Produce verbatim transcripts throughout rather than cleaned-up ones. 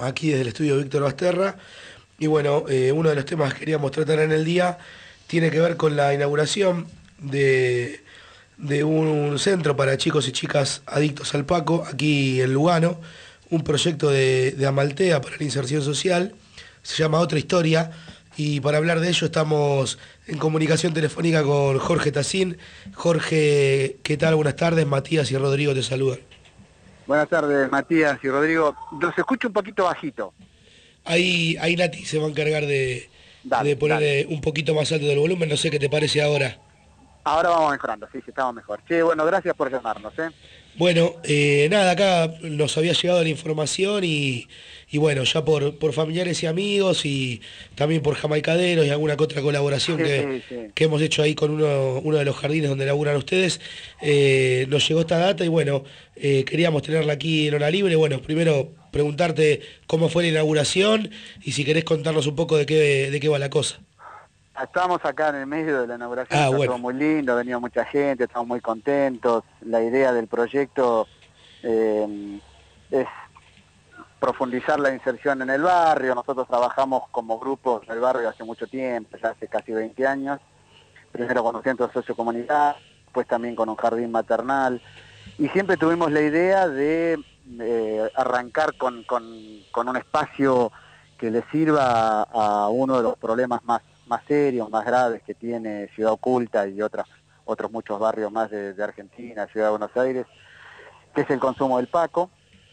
aquí desde el estudio Víctor Basterra. Y bueno, eh, uno de los temas que queríamos tratar en el día tiene que ver con la inauguración de, de un centro para chicos y chicas adictos al Paco, aquí en Lugano, un proyecto de, de Amaltea para la inserción social, se llama Otra Historia, y para hablar de ello estamos en comunicación telefónica con Jorge Tacín. Jorge, ¿qué tal? Buenas tardes, Matías y Rodrigo te saludan. Buenas tardes, Matías y Rodrigo. Los escucho un poquito bajito. Ahí, ahí Nati se va a encargar de, de Dale, poner dale. eh, un poquito más alto del volumen, no sé qué te parece ahora. Ahora vamos mejorando, sí, sí, estamos mejor. Sí, bueno, gracias por llamarnos, ¿eh? Bueno, eh, nada, acá nos había llegado la información y, y bueno, ya por, por familiares y amigos y también por jamaicaderos y alguna que otra colaboración que, Sí, sí. que hemos hecho ahí con uno, uno de los jardines donde laburan ustedes, eh, nos llegó esta data y bueno, eh, queríamos tenerla aquí en hora libre. Bueno, primero preguntarte cómo fue la inauguración y si querés contarnos un poco de qué, de qué va la cosa. Estamos acá en el medio de la inauguración, Ah, está bueno. todo muy lindo, ha venido mucha gente, estamos muy contentos. La idea del proyecto eh, es profundizar la inserción en el barrio. Nosotros trabajamos como grupo en el barrio hace mucho tiempo, ya hace casi veinte años. Primero con un centro sociocomunitario, después también con un jardín maternal. Y siempre tuvimos la idea de eh, arrancar con, con, con un espacio que le sirva a, a uno de los problemas más, más serios, más graves que tiene Ciudad Oculta y otras, otros muchos barrios más de, de Argentina, Ciudad de Buenos Aires, que es el consumo del Paco.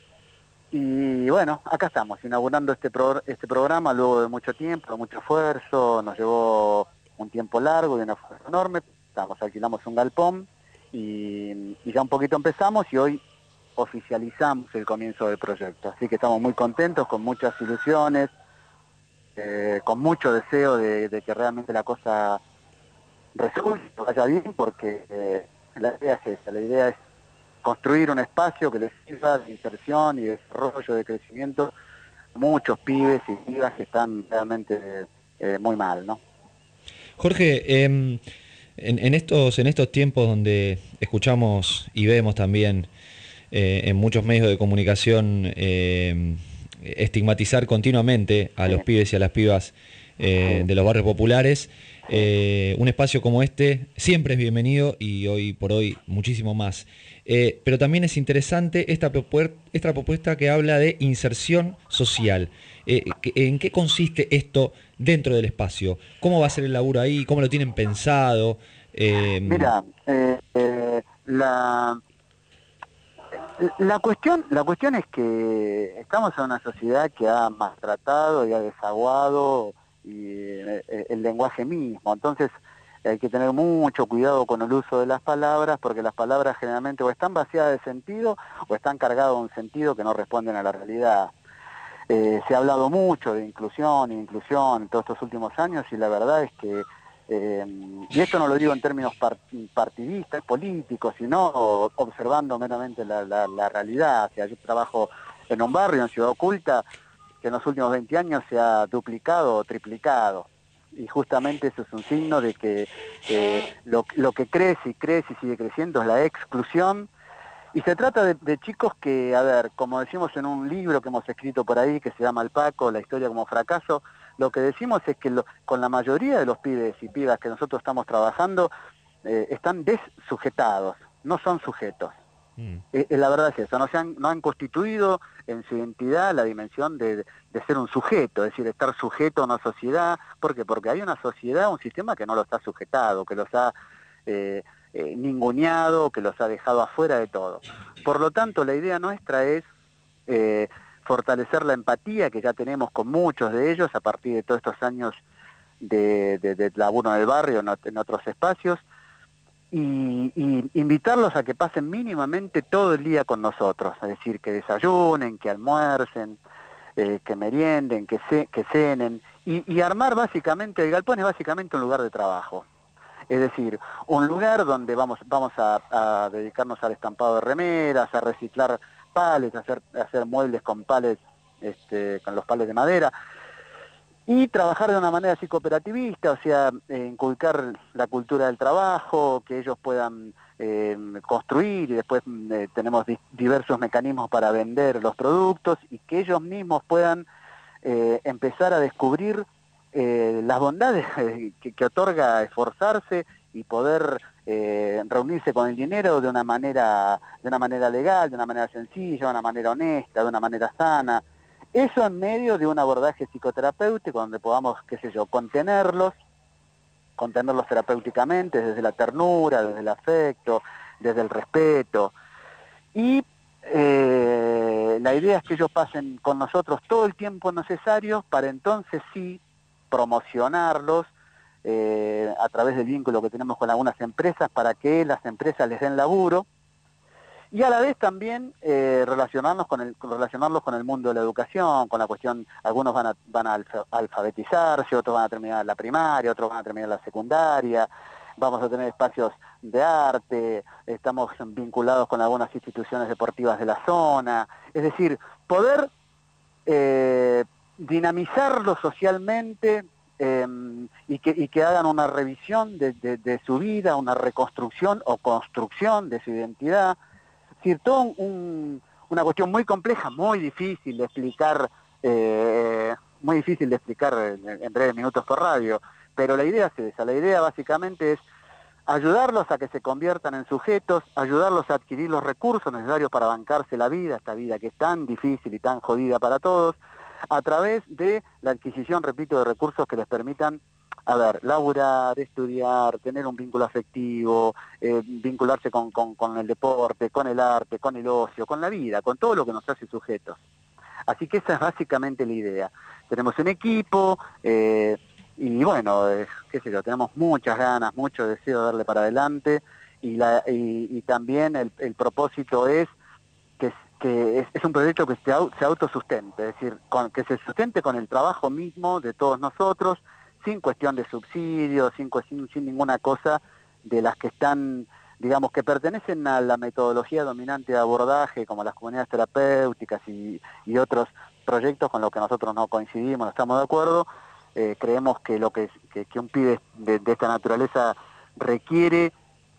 Y bueno, acá estamos, inaugurando este, pro, este programa luego de mucho tiempo, de mucho esfuerzo. Nos llevó un tiempo largo y un esfuerzo enorme. Estamos, alquilamos un galpón y, y ya un poquito empezamos y hoy oficializamos el comienzo del proyecto. Así que estamos muy contentos, con muchas ilusiones, eh, con mucho deseo de, de que realmente la cosa resulte, vaya bien, porque eh, la idea es esa, la idea es construir un espacio que les sirva de inserción y desarrollo, de crecimiento a muchos pibes y pibas que están realmente eh, muy mal, ¿no? Jorge, eh, en, en estos, en estos tiempos donde escuchamos y vemos también eh, en muchos medios de comunicación eh, estigmatizar continuamente a Sí, los pibes y a las pibas eh, sí, de los barrios populares, sí. eh, un espacio como este siempre es bienvenido y hoy por hoy muchísimo más. Eh, pero también es interesante esta, propuer- esta propuesta que habla de inserción social. Eh, que- ¿En qué consiste esto dentro del espacio? ¿Cómo va a ser el laburo ahí? ¿Cómo lo tienen pensado? Eh, Mira, eh, eh, la, la cuestión, la cuestión es que estamos en una sociedad que ha maltratado y ha desaguado y, eh, el lenguaje mismo. Entonces hay que tener mucho cuidado con el uso de las palabras, porque las palabras generalmente o están vaciadas de sentido o están cargadas de un sentido que no responden a la realidad. Eh, se ha hablado mucho de inclusión, inclusión en todos estos últimos años y la verdad es que, eh, y esto no lo digo en términos part partidistas, políticos, sino observando meramente la, la, la realidad. O sea, yo trabajo en un barrio, en Ciudad Oculta, que en los últimos veinte años se ha duplicado o triplicado. Y justamente eso es un signo de que eh, lo, lo que crece y crece y sigue creciendo es la exclusión. Y se trata de, de chicos que, a ver, como decimos en un libro que hemos escrito por ahí, que se llama El Paco, la historia como fracaso, lo que decimos es que lo, con la mayoría de los pibes y pibas que nosotros estamos trabajando, eh, están desujetados, no son sujetos. mm. Eh, eh, la verdad es eso, no, se han, no han constituido en su identidad la dimensión de, de ser un sujeto, es decir, estar sujeto a una sociedad. ¿Por qué? Porque hay una sociedad, un sistema que no los ha sujetado, que los ha eh, eh, ninguneado, que los ha dejado afuera de todo. Por lo tanto, la idea nuestra es eh, fortalecer la empatía que ya tenemos con muchos de ellos a partir de todos estos años de, de, de laburo en el barrio, en, en otros espacios, y, y invitarlos a que pasen mínimamente todo el día con nosotros, es decir, que desayunen, que almuercen, eh, que merienden, que, ce que cenen, y, y armar básicamente, el galpón es básicamente un lugar de trabajo. Es decir, un lugar donde vamos, vamos a, a dedicarnos al estampado de remeras, a reciclar palets, a hacer, a hacer muebles con palets, este, con los palets de madera, y trabajar de una manera así cooperativista, o sea, eh, inculcar la cultura del trabajo, que ellos puedan eh, construir y después eh, tenemos di diversos mecanismos para vender los productos y que ellos mismos puedan eh, empezar a descubrir eh, las bondades que, que otorga esforzarse y poder eh, reunirse con el dinero de una manera de una manera legal, de una manera sencilla, de una manera honesta, de una manera sana. Eso en medio de un abordaje psicoterapéutico donde podamos, qué sé yo, contenerlos, contenerlos terapéuticamente desde la ternura, desde el afecto, desde el respeto. Y eh, la idea es que ellos pasen con nosotros todo el tiempo necesario para entonces sí promocionarlos eh, a través del vínculo que tenemos con algunas empresas para que las empresas les den laburo y a la vez también eh, relacionarnos con el, relacionarlos con el mundo de la educación, con la cuestión, algunos van a, van a alfabetizarse, otros van a terminar la primaria, otros van a terminar la secundaria, vamos a tener espacios de arte, estamos vinculados con algunas instituciones deportivas de la zona, es decir, poder eh, dinamizarlo socialmente eh, y, que, y que hagan una revisión de, de, de su vida, una reconstrucción o construcción de su identidad. Es decir, todo un, una cuestión muy compleja, muy difícil de explicar, eh, muy difícil de explicar en, en breves minutos por radio, pero la idea es esa, la idea básicamente es ayudarlos a que se conviertan en sujetos, ayudarlos a adquirir los recursos necesarios para bancarse la vida, esta vida que es tan difícil y tan jodida para todos, a través de la adquisición, repito, de recursos que les permitan, a ver, laburar, estudiar, tener un vínculo afectivo, eh, vincularse con, con, con el deporte, con el arte, con el ocio, con la vida, con todo lo que nos hace sujetos. Así que esa es básicamente la idea. Tenemos un equipo, eh, y bueno, eh, qué sé yo, tenemos muchas ganas, mucho deseo de darle para adelante, y, la, y, y también el, el propósito es que, que es, es un proyecto que se, se autosustente, es decir, con, que se sustente con el trabajo mismo de todos nosotros, sin cuestión de subsidios, sin, sin, sin ninguna cosa de las que están, digamos, que pertenecen a la metodología dominante de abordaje, como las comunidades terapéuticas y, y otros proyectos con los que nosotros no coincidimos, no estamos de acuerdo. Eh, creemos que lo que, que, que un pibe de, de esta naturaleza requiere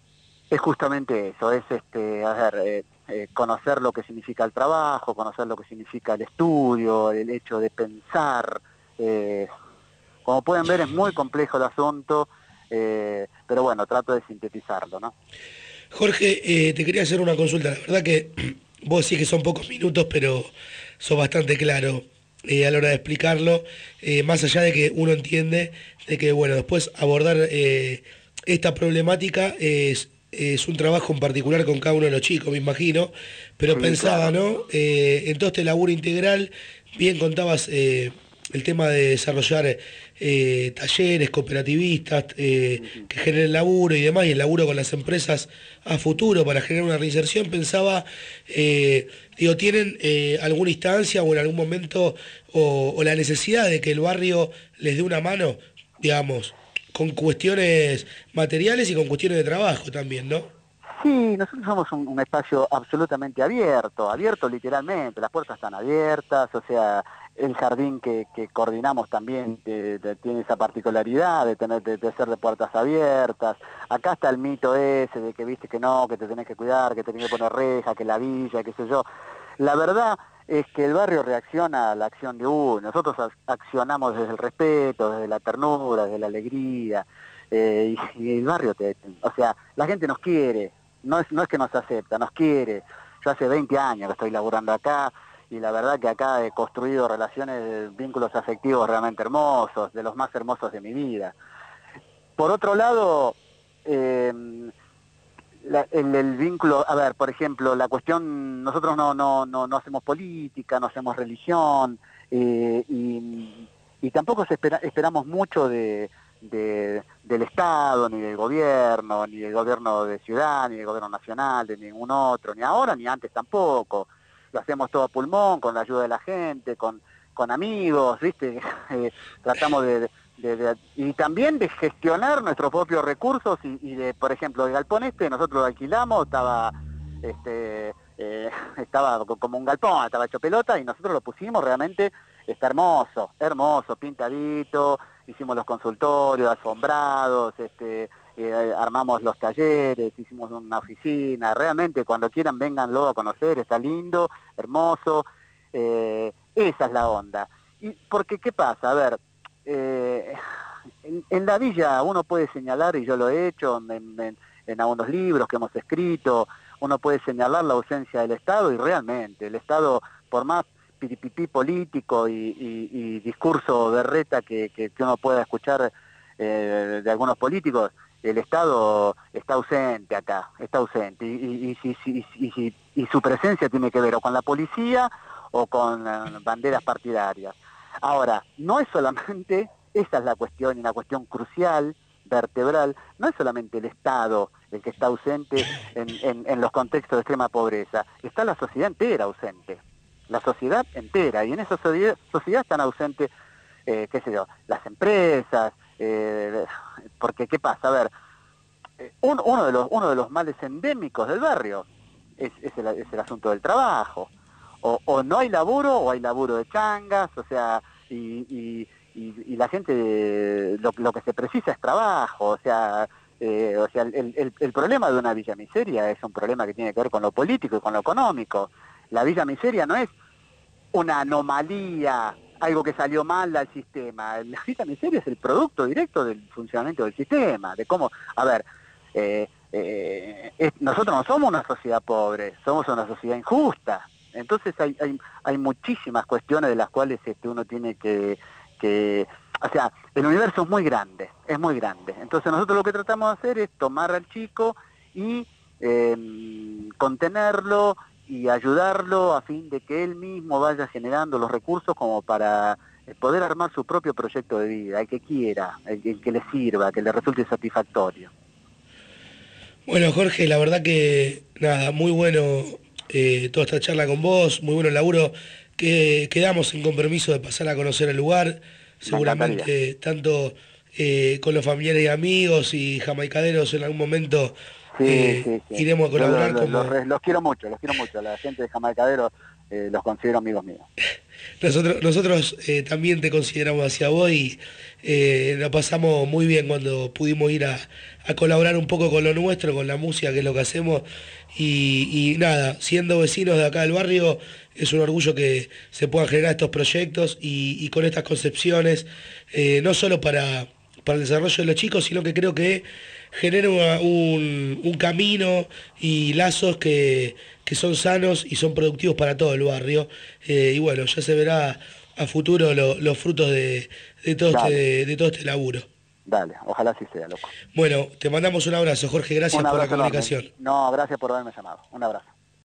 es justamente eso, es este, a ver, eh, eh, conocer lo que significa el trabajo, conocer lo que significa el estudio, el hecho de pensar. Eh, como pueden ver es muy complejo el asunto, eh, pero bueno, trato de sintetizarlo, ¿no? Jorge, eh, te quería hacer una consulta, la verdad que vos sí que son pocos minutos, pero sos bastante claro eh, a la hora de explicarlo, eh, más allá de que uno entiende de que, bueno, después abordar eh, esta problemática es, es un trabajo en particular con cada uno de los chicos, me imagino, pero Sí, pensaba, claro. ¿no? Eh, en todo este laburo integral, bien contabas eh, el tema de desarrollar eh, talleres cooperativistas eh, Uh-huh. que generen laburo y demás, y el laburo con las empresas a futuro para generar una reinserción, pensaba, eh, digo, ¿tienen eh, alguna instancia o en algún momento o, o la necesidad de que el barrio les dé una mano, digamos, con cuestiones materiales y con cuestiones de trabajo también, ¿no? Sí, nosotros somos un, un espacio absolutamente abierto, abierto literalmente, las puertas están abiertas, o sea, el jardín que, que coordinamos también eh, de, tiene esa particularidad de tener de, de ser de puertas abiertas. Acá está el mito ese de que viste que no, que te tenés que cuidar, que te tenés que poner reja, que la villa, qué sé yo. La verdad es que el barrio reacciona a la acción de uno, nosotros accionamos desde el respeto, desde la ternura, desde la alegría, eh, y, y el barrio, te, o sea, la gente nos quiere. No es, no es que nos acepta, nos quiere. Yo hace veinte años que estoy laburando acá y la verdad que acá he construido relaciones, vínculos afectivos realmente hermosos, de los más hermosos de mi vida. Por otro lado, eh, la, el, el vínculo, a ver, por ejemplo, la cuestión, nosotros no, no, no, no hacemos política, no hacemos religión, eh, y, y tampoco se espera, esperamos mucho de... De, del Estado, ni del gobierno, ni del gobierno de ciudad, ni del gobierno nacional, de ningún otro, ni ahora ni antes tampoco. Lo hacemos todo a pulmón, con la ayuda de la gente, con, con amigos, ¿viste? Eh, tratamos de, de, de... Y también de gestionar nuestros propios recursos y, y de, por ejemplo, el galpón este, nosotros lo alquilamos, estaba... Este, eh, estaba como un galpón, estaba hecho pelota y nosotros lo pusimos realmente, está hermoso, hermoso, pintadito, hicimos los consultorios, alfombrados, este, eh, armamos los talleres, hicimos una oficina, realmente cuando quieran vénganlo a conocer, está lindo, hermoso, eh, esa es la onda. Y porque, ¿qué pasa? A ver, eh, en, en la villa uno puede señalar, y yo lo he hecho en, en, en algunos libros que hemos escrito, uno puede señalar la ausencia del Estado, y realmente el Estado, por más piripipí político y, y, y discurso berreta que, que, que uno pueda escuchar eh, de algunos políticos, el Estado está ausente acá, está ausente, y, y, y, y, y, y, y su presencia tiene que ver o con la policía o con uh, banderas partidarias. Ahora, no es solamente, esa es la cuestión, y una cuestión crucial, vertebral, no es solamente el Estado el que está ausente en, en, en los contextos de extrema pobreza, está la sociedad entera ausente, la sociedad entera, y en esa sociedad, sociedad están ausentes, eh, qué sé yo, las empresas, eh, porque ¿qué pasa? A ver, un, uno, de los, uno de los males endémicos del barrio es, es, el, es el asunto del trabajo, o, o no hay laburo, o hay laburo de changas, o sea, y, y, y, y la gente, lo, lo que se precisa es trabajo, o sea, eh, o sea el, el, el problema de una villa miseria es un problema que tiene que ver con lo político y con lo económico. La villa miseria no es una anomalía, algo que salió mal al sistema. La villa miseria es el producto directo del funcionamiento del sistema, de cómo, a ver, eh, eh, es, nosotros no somos una sociedad pobre, somos una sociedad injusta. Entonces hay, hay, hay muchísimas cuestiones de las cuales este, uno tiene que, que... O sea, el universo es muy grande, es muy grande. Entonces nosotros lo que tratamos de hacer es tomar al chico y eh, contenerlo y ayudarlo a fin de que él mismo vaya generando los recursos como para poder armar su propio proyecto de vida, el que quiera, el, el que le sirva, que le resulte satisfactorio. Bueno, Jorge, la verdad que nada, muy bueno eh, toda esta charla con vos, muy bueno el laburo, que quedamos en compromiso de pasar a conocer el lugar, seguramente tanto eh, con los familiares y amigos y jamaicaderos en algún momento. Sí, eh, sí, sí. Iremos a colaborar. Yo, lo, lo, como... los, los quiero mucho, los quiero mucho, la gente de Jamaicadero eh, los considero amigos míos. Nosotros, nosotros eh, también te consideramos hacia vos y eh, la pasamos muy bien cuando pudimos ir a, a colaborar un poco con lo nuestro, con la música, que es lo que hacemos. Y, y nada, siendo vecinos de acá del barrio, es un orgullo que se puedan generar estos proyectos y, y con estas concepciones, eh, no solo para, para el desarrollo de los chicos, sino que creo que genera una, un, un camino y lazos que, que son sanos y son productivos para todo el barrio. Eh, y bueno, ya se verá a futuro lo, los frutos de, de, todo este, de todo este laburo. Dale, ojalá así sea, loco. Bueno, te mandamos un abrazo, Jorge, gracias un abrazo por la comunicación. Enorme. No, gracias por haberme llamado. Un abrazo.